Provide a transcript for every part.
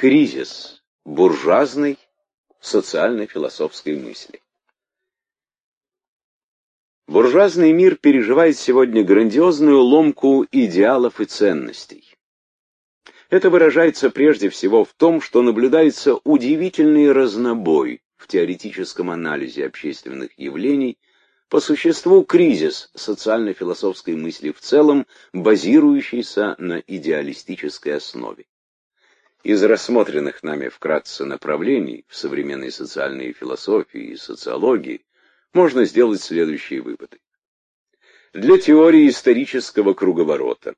Кризис буржуазной социально-философской мысли. Буржуазный мир переживает сегодня грандиозную ломку идеалов и ценностей. Это выражается прежде всего в том, что наблюдается удивительный разнобой в теоретическом анализе общественных явлений, по существу кризис социально-философской мысли в целом, базирующийся на идеалистической основе. Из рассмотренных нами вкратце направлений в современной социальной философии и социологии можно сделать следующие выводы. Для теории исторического круговорота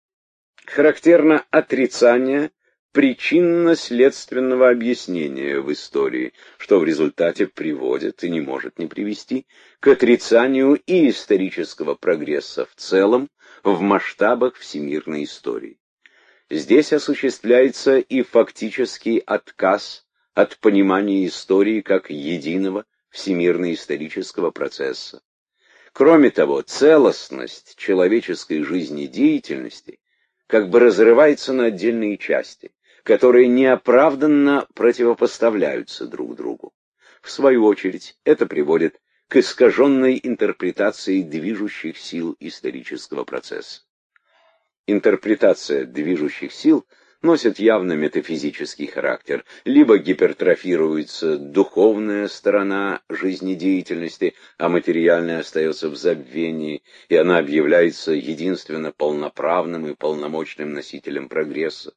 характерно отрицание причинно-следственного объяснения в истории, что в результате приводит и не может не привести к отрицанию и исторического прогресса в целом в масштабах всемирной истории. Здесь осуществляется и фактический отказ от понимания истории как единого всемирно-исторического процесса. Кроме того, целостность человеческой жизнедеятельности как бы разрывается на отдельные части, которые неоправданно противопоставляются друг другу. В свою очередь, это приводит к искаженной интерпретации движущих сил исторического процесса. Интерпретация движущих сил носит явно метафизический характер, либо гипертрофируется духовная сторона жизнедеятельности, а материальная остается в забвении, и она объявляется единственно полноправным и полномочным носителем прогресса.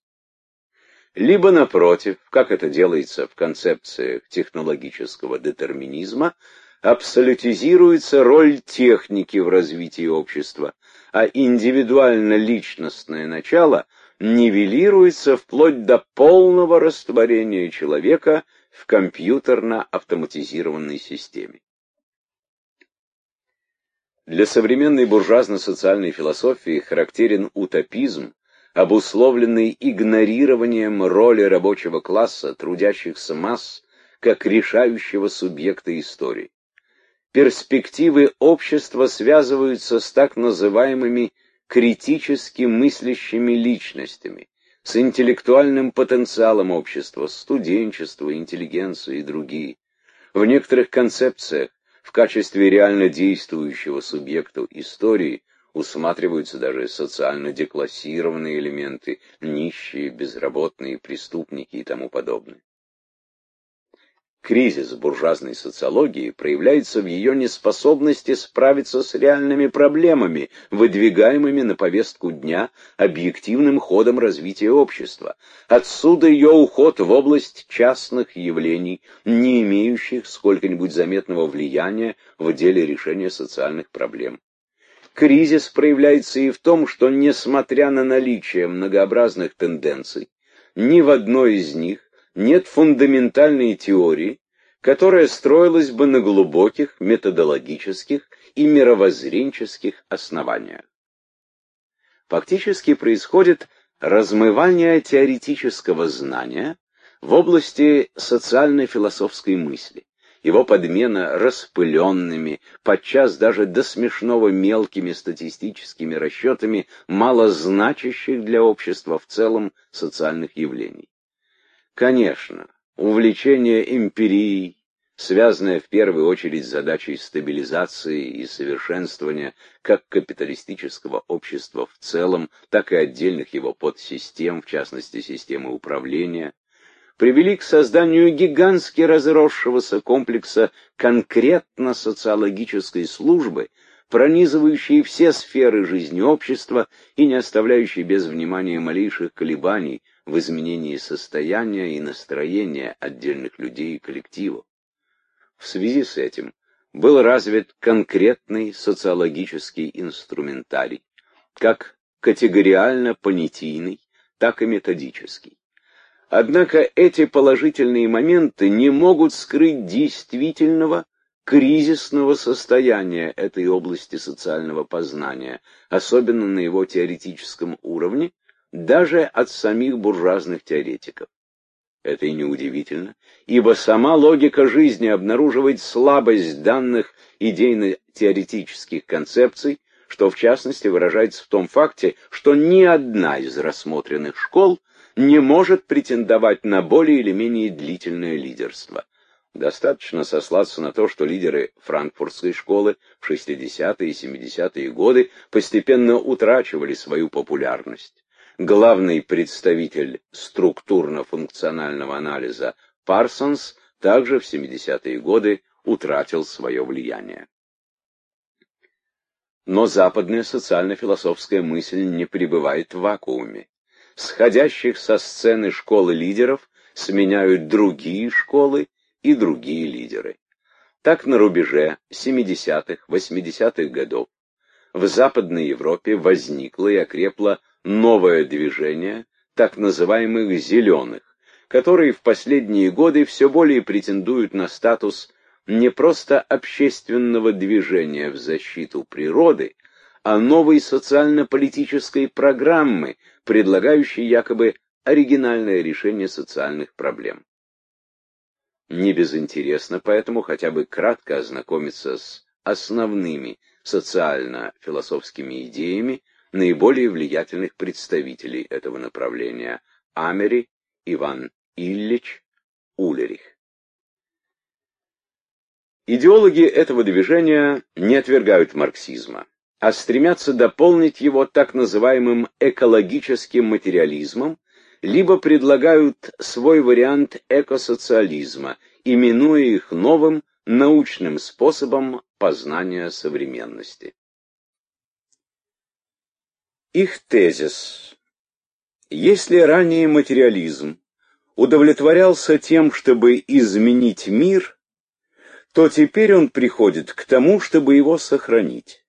Либо, напротив, как это делается в концепциях технологического детерминизма, абсолютизируется роль техники в развитии общества, а индивидуально-личностное начало нивелируется вплоть до полного растворения человека в компьютерно-автоматизированной системе. Для современной буржуазно-социальной философии характерен утопизм, обусловленный игнорированием роли рабочего класса, трудящихся масс, как решающего субъекта истории. Перспективы общества связываются с так называемыми критически мыслящими личностями, с интеллектуальным потенциалом общества, студенчество, интеллигенция и другие. В некоторых концепциях в качестве реально действующего субъекта истории усматриваются даже социально деклассированные элементы, нищие, безработные, преступники и тому подобное. Кризис буржуазной социологии проявляется в ее неспособности справиться с реальными проблемами, выдвигаемыми на повестку дня объективным ходом развития общества. Отсюда ее уход в область частных явлений, не имеющих сколько-нибудь заметного влияния в деле решения социальных проблем. Кризис проявляется и в том, что, несмотря на наличие многообразных тенденций, ни в одной из них нет фундаментальной теории, которая строилась бы на глубоких методологических и мировоззренческих основаниях. Фактически происходит размывание теоретического знания в области социально-философской мысли, его подмена распыленными, подчас даже до смешного мелкими статистическими расчетами малозначащих для общества в целом социальных явлений. Конечно, увлечение эмпирией, связанное в первую очередь с задачей стабилизации и совершенствования как капиталистического общества в целом, так и отдельных его подсистем, в частности системы управления, привели к созданию гигантски разросшегося комплекса конкретно социологической службы, пронизывающей все сферы жизни общества и не оставляющей без внимания малейших колебаний в изменении состояния и настроения отдельных людей и коллективов. В связи с этим был развит конкретный социологический инструментарий, как категориально-понятийный, так и методический. Однако эти положительные моменты не могут скрыть действительного кризисного состояния этой области социального познания, особенно на его теоретическом уровне, даже от самих буржуазных теоретиков. Это и неудивительно, ибо сама логика жизни обнаруживает слабость данных идейно-теоретических концепций, что в частности выражается в том факте, что ни одна из рассмотренных школ не может претендовать на более или менее длительное лидерство. Достаточно сослаться на то, что лидеры франкфуртской школы в 60-е и 70-е годы постепенно утрачивали свою популярность. Главный представитель структурно-функционального анализа Парсонс также в 70-е годы утратил свое влияние. Но западная социально-философская мысль не пребывает в вакууме. Сходящих со сцены школы лидеров сменяют другие школы и другие лидеры. Так на рубеже 70-х, 80-х годов в Западной Европе возникло и окрепло новое движение так называемых «зеленых», которые в последние годы все более претендуют на статус не просто общественного движения в защиту природы, а новой социально-политической программы, предлагающей якобы оригинальное решение социальных проблем. Не безинтересно поэтому хотя бы кратко ознакомиться с основными социально-философскими идеями наиболее влиятельных представителей этого направления – Амери, Иван Ильич, Улерих. Идеологи этого движения не отвергают марксизма, а стремятся дополнить его так называемым экологическим материализмом, либо предлагают свой вариант экосоциализма, именуя их новым научным способом познания современности. Их тезис: если ранее материализм удовлетворялся тем, чтобы изменить мир, то теперь он приходит к тому, чтобы его сохранить.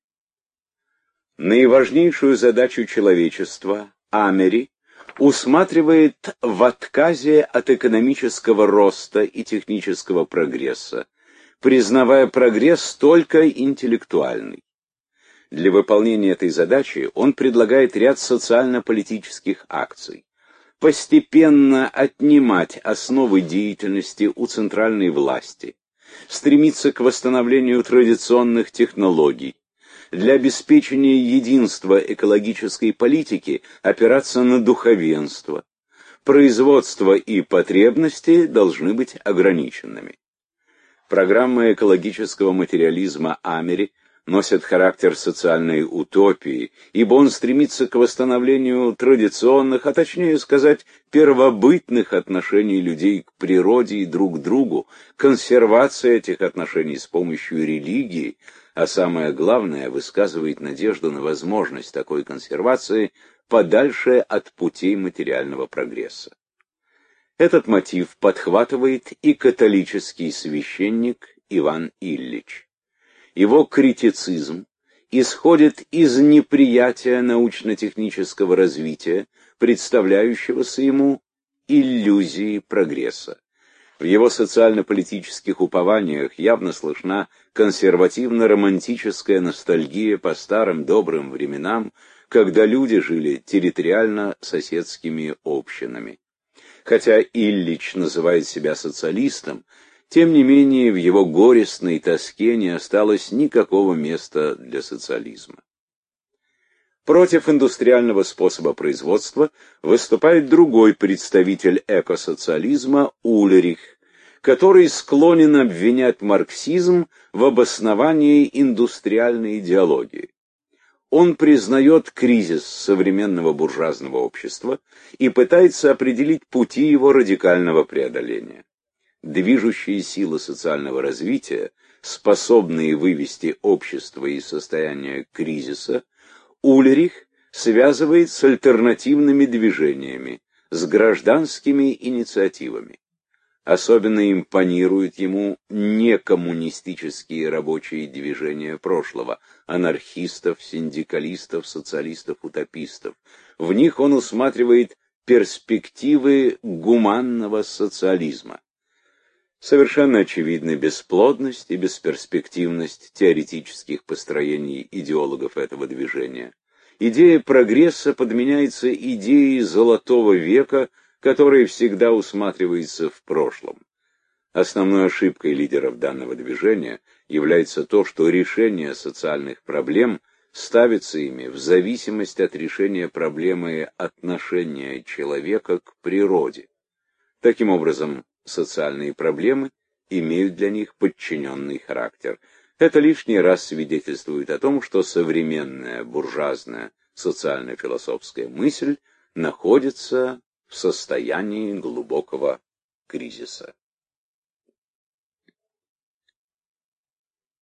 Наиважнейшую задачу человечества Амери усматривает в отказе от экономического роста и технического прогресса, признавая прогресс только интеллектуальный. Для выполнения этой задачи он предлагает ряд социально-политических акций. Постепенно отнимать основы деятельности у центральной власти, стремиться к восстановлению традиционных технологий, для обеспечения единства экологической политики опираться на духовенство. Производство и потребности должны быть ограниченными. Программа экологического материализма Амери носит характер социальной утопии, ибо он стремится к восстановлению традиционных, а точнее сказать, первобытных отношений людей к природе и друг к другу, консервация этих отношений с помощью религии, а самое главное, высказывает надежду на возможность такой консервации подальше от путей материального прогресса. Этот мотив подхватывает и католический священник Иван Ильич. Его критицизм исходит из неприятия научно-технического развития, представляющегося ему иллюзией прогресса. В его социально-политических упованиях явно слышна консервативно-романтическая ностальгия по старым добрым временам, когда люди жили территориально соседскими общинами. Хотя Ильич называет себя социалистом, тем не менее в его горестной тоске не осталось никакого места для социализма. Против индустриального способа производства выступает другой представитель экосоциализма Улерих, который склонен обвинять марксизм в обосновании индустриальной идеологии. Он признает кризис современного буржуазного общества и пытается определить пути его радикального преодоления. Движущие силы социального развития, способные вывести общество из состояния кризиса, Улерих связывает с альтернативными движениями, с гражданскими инициативами. Особенно импонируют ему некоммунистические рабочие движения прошлого, анархистов, синдикалистов, социалистов-утопистов. В них он усматривает перспективы гуманного социализма. Совершенно очевидна бесплодность и бесперспективность теоретических построений идеологов этого движения. Идея прогресса подменяется идеей золотого века, которая всегда усматривается в прошлом. Основной ошибкой лидеров данного движения является то, что решение социальных проблем ставится ими в зависимость от решения проблемы отношения человека к природе. Таким образом, социальные проблемы имеют для них подчиненный характер. Это лишний раз свидетельствует о том, что современная буржуазная социально-философская мысль находится в состоянии глубокого кризиса.